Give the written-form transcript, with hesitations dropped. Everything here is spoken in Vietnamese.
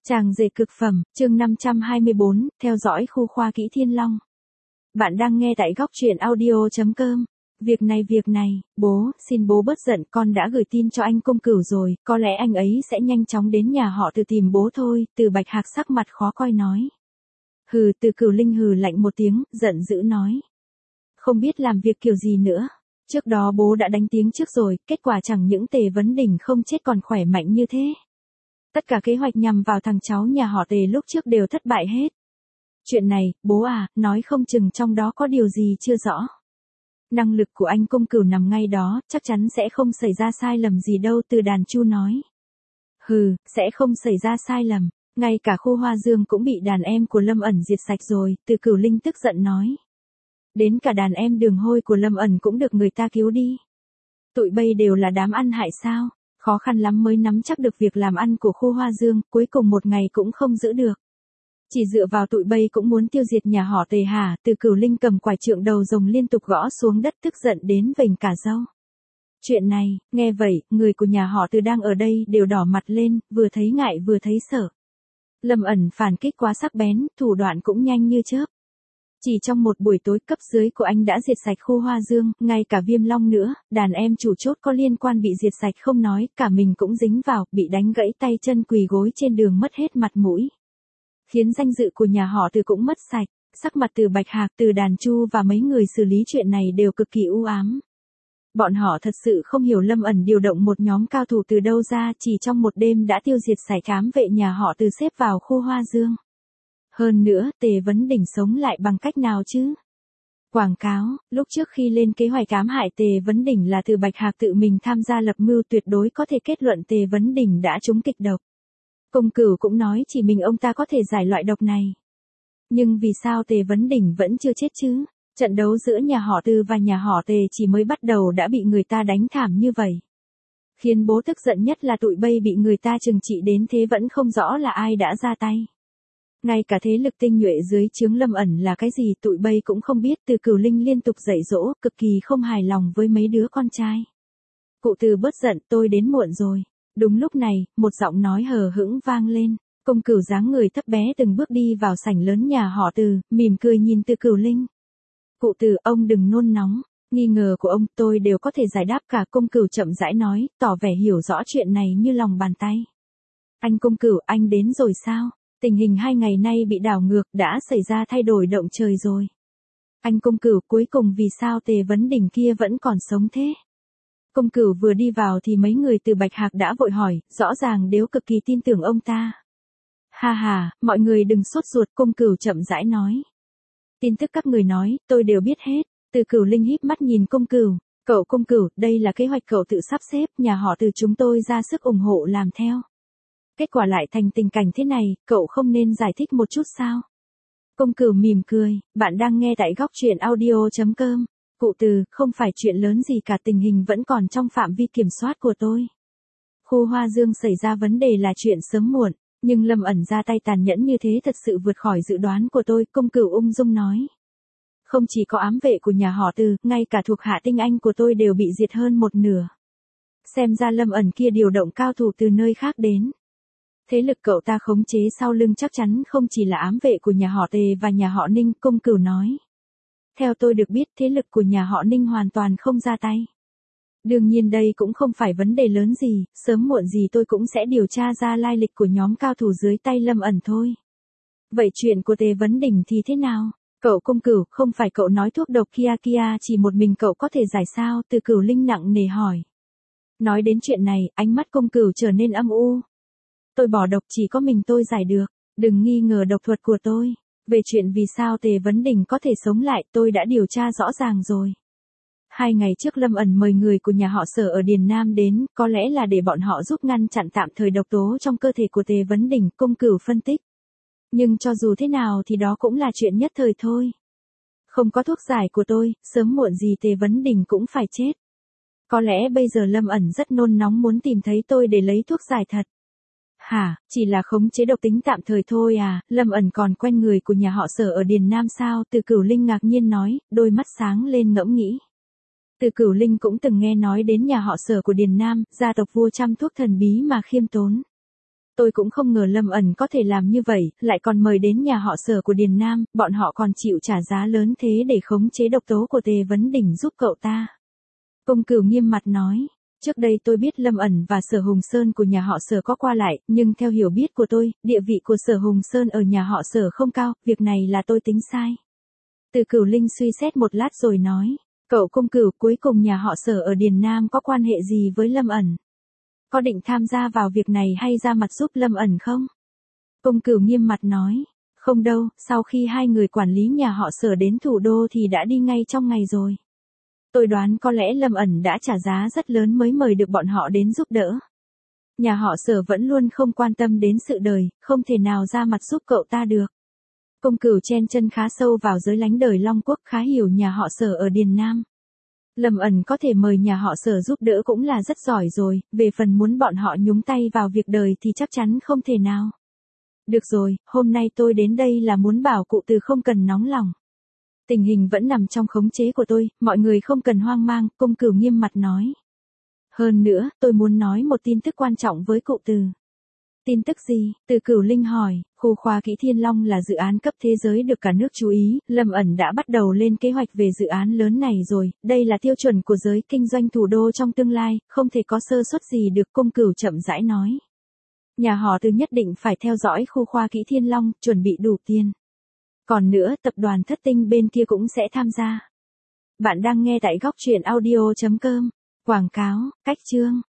Tràng Dề Cực Phẩm, chương 524, theo dõi khu khoa kỹ Thiên Long. Bạn đang nghe tại góc truyện audio.com. Việc này, bố, xin bố bớt giận, con đã gửi tin cho anh Công Cửu rồi, có lẽ anh ấy sẽ nhanh chóng đến nhà họ Từ tìm bố thôi, Từ Bạch Hạc sắc mặt khó coi nói. Hừ, Từ Cửu Linh hừ lạnh một tiếng, giận dữ nói. Không biết làm việc kiểu gì nữa. Trước đó bố đã đánh tiếng trước rồi, kết quả chẳng những Tề Vấn Đỉnh không chết còn khỏe mạnh như thế. Tất cả kế hoạch nhằm vào thằng cháu nhà họ Tề lúc trước đều thất bại hết. Chuyện này, bố à, nói không chừng trong đó có điều gì chưa rõ. Năng lực của anh Công Cửu nằm ngay đó, chắc chắn sẽ không xảy ra sai lầm gì đâu, Từ Đàn Chu nói. Hừ, sẽ không xảy ra sai lầm, ngay cả khu Hoa Dương cũng bị đàn em của Lâm ẩn diệt sạch rồi, Từ Cửu Linh tức giận nói. Đến cả đàn em Đường Hôi của Lâm ẩn cũng được người ta cứu đi. Tụi bay đều là đám ăn hại sao? Khó khăn lắm mới nắm chắc được việc làm ăn của khu Hoa Dương, cuối cùng một ngày cũng không giữ được. Chỉ dựa vào tụi bay cũng muốn tiêu diệt nhà họ Tề hả? Từ Cửu Linh cầm quải trượng đầu rồng liên tục gõ xuống đất tức giận đến vểnh cả râu. Chuyện này, nghe vậy, người của nhà họ Từ đang ở đây đều đỏ mặt lên, vừa thấy ngại vừa thấy sợ. Lâm ẩn phản kích quá sắc bén, thủ đoạn cũng nhanh như chớp. Chỉ trong một buổi tối cấp dưới của anh đã diệt sạch khu Hoa Dương, ngay cả Viêm Long nữa, đàn em chủ chốt có liên quan bị diệt sạch không nói, cả mình cũng dính vào, bị đánh gãy tay chân quỳ gối trên đường mất hết mặt mũi. Khiến danh dự của nhà họ Từ cũng mất sạch, sắc mặt Từ Bạch Hạc, Từ Đàn Chu và mấy người xử lý chuyện này đều cực kỳ u ám. Bọn họ thật sự không hiểu Lâm ẩn điều động một nhóm cao thủ từ đâu ra, chỉ trong một đêm đã tiêu diệt sạch ám vệ nhà họ Từ xếp vào khu Hoa Dương. Hơn nữa, Tề Vấn Đỉnh sống lại bằng cách nào chứ? Quảng cáo, lúc trước khi lên kế hoạch ám hại Tề Vấn Đỉnh là Từ Bạch Hạc tự mình tham gia lập mưu, tuyệt đối có thể kết luận Tề Vấn Đỉnh đã trúng kịch độc. Công Cửu cũng nói chỉ mình ông ta có thể giải loại độc này. Nhưng vì sao Tề Vấn Đỉnh vẫn chưa chết chứ? Trận đấu giữa nhà họ Từ và nhà họ Tề chỉ mới bắt đầu đã bị người ta đánh thảm như vậy. Khiến bố tức giận nhất là tụi bay bị người ta trừng trị đến thế vẫn không rõ là ai đã ra tay. Ngay cả thế lực tinh nhuệ dưới trướng Lâm ẩn là cái gì tụi bay cũng không biết. Từ Cửu Linh liên tục dạy dỗ, cực kỳ không hài lòng với mấy đứa con trai. Cụ Từ bớt giận, tôi đến muộn rồi. Đúng lúc này, một giọng nói hờ hững vang lên. Công Cửu dáng người thấp bé từng bước đi vào sảnh lớn nhà họ Từ, mỉm cười nhìn Từ Cửu Linh. Cụ Từ, ông đừng nôn nóng, nghi ngờ của ông tôi đều có thể giải đáp cả. Công Cửu chậm rãi nói, tỏ vẻ hiểu rõ chuyện này như lòng bàn tay. Anh Công Cửu, anh đến rồi sao? Tình hình 2 ngày nay bị đảo ngược, đã xảy ra thay đổi động trời rồi. Anh Công Cửu, cuối cùng vì sao Tề Vấn Đỉnh kia vẫn còn sống thế? Công Cửu vừa đi vào thì mấy người từ Bạch Hạc đã vội hỏi, rõ ràng đều cực kỳ tin tưởng ông ta. Ha ha, mọi người đừng sốt ruột, Công Cửu chậm rãi nói. Tin tức các người nói, tôi đều biết hết. Từ Cửu Linh híp mắt nhìn Công Cửu. Cậu Công Cửu, đây là kế hoạch cậu tự sắp xếp, nhà họ Từ chúng tôi ra sức ủng hộ làm theo. Kết quả lại thành tình cảnh thế này, cậu không nên giải thích một chút sao? Công Cửu mỉm cười, bạn đang nghe tại góc truyện audio.com. Cụ Từ, không phải chuyện lớn gì cả, tình hình vẫn còn trong phạm vi kiểm soát của tôi. Khu Hoa Dương xảy ra vấn đề là chuyện sớm muộn, nhưng Lâm ẩn ra tay tàn nhẫn như thế thật sự vượt khỏi dự đoán của tôi, Công Cửu ung dung nói. Không chỉ có ám vệ của nhà họ Từ, ngay cả thuộc hạ tinh anh của tôi đều bị diệt hơn một nửa. Xem ra Lâm ẩn kia điều động cao thủ từ nơi khác đến. Thế lực cậu ta khống chế sau lưng chắc chắn không chỉ là ám vệ của nhà họ Tề và nhà họ Ninh, Công Cửu nói. Theo tôi được biết thế lực của nhà họ Ninh hoàn toàn không ra tay. Đương nhiên đây cũng không phải vấn đề lớn gì, sớm muộn gì tôi cũng sẽ điều tra ra lai lịch của nhóm cao thủ dưới tay Lâm ẩn thôi. Vậy chuyện của Tề Vấn Đỉnh thì thế nào? Cậu Công Cửu, không phải cậu nói thuốc độc kia chỉ một mình cậu có thể giải sao? Từ Cửu Linh nặng nề hỏi. Nói đến chuyện này, ánh mắt Công Cửu trở nên âm u. Tôi bỏ độc chỉ có mình tôi giải được, đừng nghi ngờ độc thuật của tôi. Về chuyện vì sao Tề Vấn Đỉnh có thể sống lại, tôi đã điều tra rõ ràng rồi. 2 ngày trước Lâm ẩn mời người của nhà họ Sở ở Điền Nam đến, có lẽ là để bọn họ giúp ngăn chặn tạm thời độc tố trong cơ thể của Tề Vấn Đỉnh, Công Cửu phân tích. Nhưng cho dù thế nào thì đó cũng là chuyện nhất thời thôi. Không có thuốc giải của tôi, sớm muộn gì Tề Vấn Đỉnh cũng phải chết. Có lẽ bây giờ Lâm ẩn rất nôn nóng muốn tìm thấy tôi để lấy thuốc giải thật. Hả, chỉ là khống chế độc tính tạm thời thôi à? Lâm ẩn còn quen người của nhà họ Sở ở Điền Nam sao? Từ Cửu Linh ngạc nhiên nói, đôi mắt sáng lên ngẫm nghĩ. Từ Cửu Linh cũng từng nghe nói đến nhà họ Sở của Điền Nam, gia tộc vua chăm thuốc thần bí mà khiêm tốn. Tôi cũng không ngờ Lâm ẩn có thể làm như vậy, lại còn mời đến nhà họ Sở của Điền Nam, bọn họ còn chịu trả giá lớn thế để khống chế độc tố của Tề Vấn Đỉnh giúp cậu ta. Công Cửu nghiêm mặt nói, trước đây tôi biết Lâm ẩn và Sở Hùng Sơn của nhà họ Sở có qua lại, nhưng theo hiểu biết của tôi, địa vị của Sở Hùng Sơn ở nhà họ Sở không cao, việc này là tôi tính sai. Từ Cửu Linh suy xét một lát rồi nói, cậu Công Cửu, cuối cùng nhà họ Sở ở Điền Nam có quan hệ gì với Lâm ẩn? Có định tham gia vào việc này hay ra mặt giúp Lâm ẩn không? Công Cửu nghiêm mặt nói, không đâu, sau khi hai người quản lý nhà họ Sở đến thủ đô thì đã đi ngay trong ngày rồi. Tôi đoán có lẽ Lâm ẩn đã trả giá rất lớn mới mời được bọn họ đến giúp đỡ. Nhà họ Sở vẫn luôn không quan tâm đến sự đời, không thể nào ra mặt giúp cậu ta được. Công Cửu chen chân khá sâu vào giới lánh đời Long Quốc, khá hiểu nhà họ Sở ở Điền Nam. Lâm ẩn có thể mời nhà họ Sở giúp đỡ cũng là rất giỏi rồi, về phần muốn bọn họ nhúng tay vào việc đời thì chắc chắn không thể nào. Được rồi, hôm nay tôi đến đây là muốn bảo cụ Từ không cần nóng lòng. Tình hình vẫn nằm trong khống chế của tôi, mọi người không cần hoang mang, Công Cửu nghiêm mặt nói. Hơn nữa, tôi muốn nói một tin tức quan trọng với cụ Từ. Tin tức gì? Từ Cửu Linh hỏi, khu khoa kỹ Thiên Long là dự án cấp thế giới được cả nước chú ý, Lâm ẩn đã bắt đầu lên kế hoạch về dự án lớn này rồi, đây là tiêu chuẩn của giới kinh doanh thủ đô trong tương lai, không thể có sơ suất gì được, Công Cửu chậm rãi nói. Nhà họ Từ nhất định phải theo dõi khu khoa kỹ Thiên Long, chuẩn bị đủ tiền. Còn nữa, tập đoàn Thất Tinh bên kia cũng sẽ tham gia. Bạn đang nghe tại góc truyện audio.com. Quảng cáo, cách chương.